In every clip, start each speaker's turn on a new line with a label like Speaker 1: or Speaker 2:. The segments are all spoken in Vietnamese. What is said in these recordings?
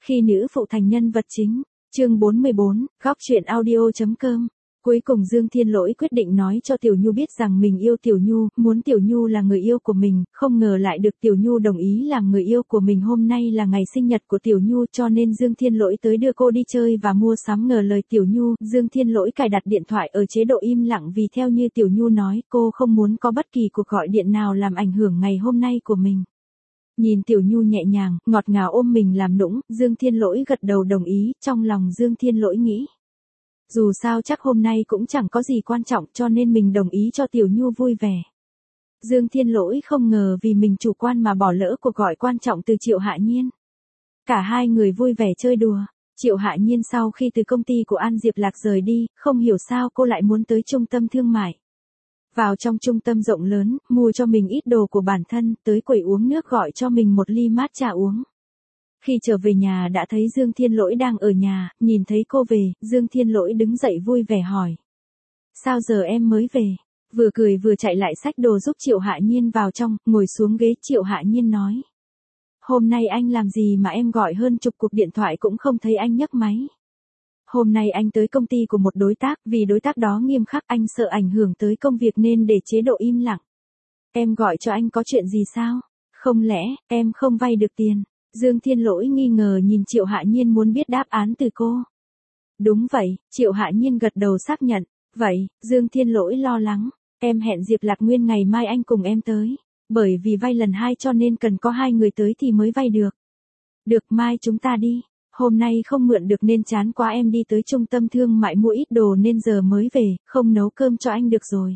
Speaker 1: Khi nữ phụ thành nhân vật chính, chương 44, góc truyện audio.com. Cuối cùng Dương Thiên Lỗi quyết định nói cho Tiểu Nhu biết rằng mình yêu Tiểu Nhu, muốn Tiểu Nhu là người yêu của mình, không ngờ lại được Tiểu Nhu đồng ý làm người yêu của mình. Hôm nay là ngày sinh nhật của Tiểu Nhu cho nên Dương Thiên Lỗi tới đưa cô đi chơi và mua sắm. Ngờ lời Tiểu Nhu, Dương Thiên Lỗi cài đặt điện thoại ở chế độ im lặng vì theo như Tiểu Nhu nói, cô không muốn có bất kỳ cuộc gọi điện nào làm ảnh hưởng ngày hôm nay của mình. Nhìn Tiểu Nhu nhẹ nhàng, ngọt ngào ôm mình làm nũng, Dương Thiên Lỗi gật đầu đồng ý, trong lòng Dương Thiên Lỗi nghĩ. Dù sao chắc hôm nay cũng chẳng có gì quan trọng cho nên mình đồng ý cho Tiểu Nhu vui vẻ. Dương Thiên Lỗi không ngờ vì mình chủ quan mà bỏ lỡ cuộc gọi quan trọng từ Triệu Hạ Nhiên. Cả hai người vui vẻ chơi đùa. Triệu Hạ Nhiên sau khi từ công ty của An Diệp Lạc rời đi, không hiểu sao cô lại muốn tới trung tâm thương mại. Vào trong trung tâm rộng lớn, mua cho mình ít đồ của bản thân, tới quầy uống nước gọi cho mình một ly matcha uống. Khi trở về nhà đã thấy Dương Thiên Lỗi đang ở nhà, nhìn thấy cô về, Dương Thiên Lỗi đứng dậy vui vẻ hỏi. Sao giờ em mới về? Vừa cười vừa chạy lại xách đồ giúp Triệu Hạ Nhiên vào trong, ngồi xuống ghế. Triệu Hạ Nhiên nói. Hôm nay anh làm gì mà em gọi hơn chục cuộc điện thoại cũng không thấy anh nhấc máy. Hôm nay anh tới công ty của một đối tác, vì đối tác đó nghiêm khắc anh sợ ảnh hưởng tới công việc nên để chế độ im lặng. Em gọi cho anh có chuyện gì sao? Không lẽ, em không vay được tiền? Dương Thiên Lỗi nghi ngờ nhìn Triệu Hạ Nhiên muốn biết đáp án từ cô. Đúng vậy, Triệu Hạ Nhiên gật đầu xác nhận. Vậy, Dương Thiên Lỗi lo lắng. Em hẹn Diệp Lạc Nguyên ngày mai anh cùng em tới. Bởi vì vay lần 2 cho nên cần có 2 người tới thì mới vay được. Được, mai chúng ta đi. Hôm nay không mượn được nên chán quá, em đi tới trung tâm thương mại mua ít đồ nên giờ mới về, không nấu cơm cho anh được rồi.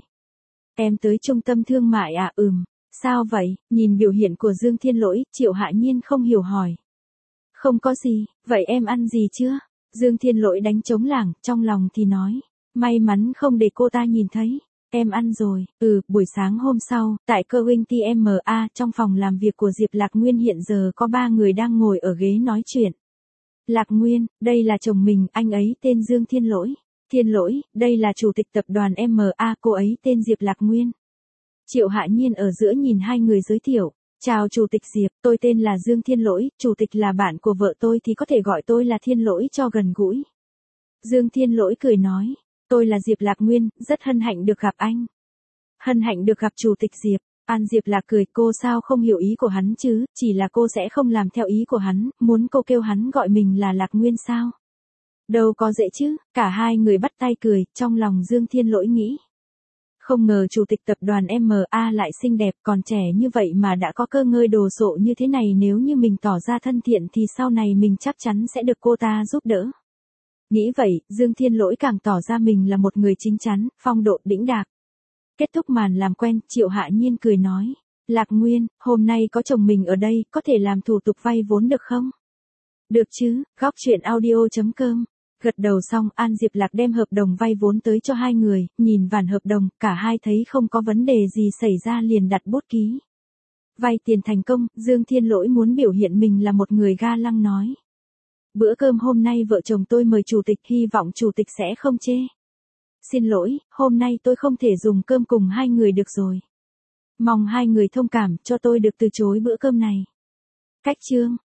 Speaker 1: Em tới trung tâm thương mại à? Sao vậy? Nhìn biểu hiện của Dương Thiên Lỗi, Triệu Hạ Nhiên không hiểu hỏi. Không có gì, vậy em ăn gì chưa? Dương Thiên Lỗi đánh trống lảng, trong lòng thì nói. May mắn không để cô ta nhìn thấy. Em ăn rồi. Buổi sáng hôm sau, tại cơ huynh TMA, trong phòng làm việc của Diệp Lạc Nguyên hiện giờ có 3 người đang ngồi ở ghế nói chuyện. Lạc Nguyên, đây là chồng mình, anh ấy tên Dương Thiên Lỗi. Thiên Lỗi, đây là chủ tịch tập đoàn MA, cô ấy tên Diệp Lạc Nguyên. Triệu Hạ Nhiên ở giữa nhìn hai người giới thiệu. Chào Chủ tịch Diệp, tôi tên là Dương Thiên Lỗi, Chủ tịch là bạn của vợ tôi thì có thể gọi tôi là Thiên Lỗi cho gần gũi. Dương Thiên Lỗi cười nói, tôi là Diệp Lạc Nguyên, rất hân hạnh được gặp anh. Hân hạnh được gặp Chủ tịch Diệp. An Diệp Lạc cười, cô sao không hiểu ý của hắn chứ, chỉ là cô sẽ không làm theo ý của hắn, muốn cô kêu hắn gọi mình là Lạc Nguyên sao? Đâu có dễ chứ, cả hai người bắt tay cười, trong lòng Dương Thiên Lỗi nghĩ. Không ngờ chủ tịch tập đoàn MA lại xinh đẹp còn trẻ như vậy mà đã có cơ ngơi đồ sộ như thế này, nếu như mình tỏ ra thân thiện thì sau này mình chắc chắn sẽ được cô ta giúp đỡ. Nghĩ vậy, Dương Thiên Lỗi càng tỏ ra mình là một người chính chắn, phong độ đĩnh đạc. Kết thúc màn làm quen, Triệu Hạ Nhiên cười nói. Lạc Nguyên, hôm nay có chồng mình ở đây, có thể làm thủ tục vay vốn được không? Được chứ, góc truyện audio.com. Gật đầu xong, An Diệp Lạc đem hợp đồng vay vốn tới cho hai người, nhìn bản hợp đồng, cả hai thấy không có vấn đề gì xảy ra liền đặt bút ký. Vay tiền thành công, Dương Thiên Lỗi muốn biểu hiện mình là một người ga lăng nói. Bữa cơm hôm nay vợ chồng tôi mời chủ tịch, hy vọng chủ tịch sẽ không chê. Xin lỗi, hôm nay tôi không thể dùng cơm cùng hai người được rồi. Mong hai người thông cảm cho tôi được từ chối bữa cơm này. Cách chương.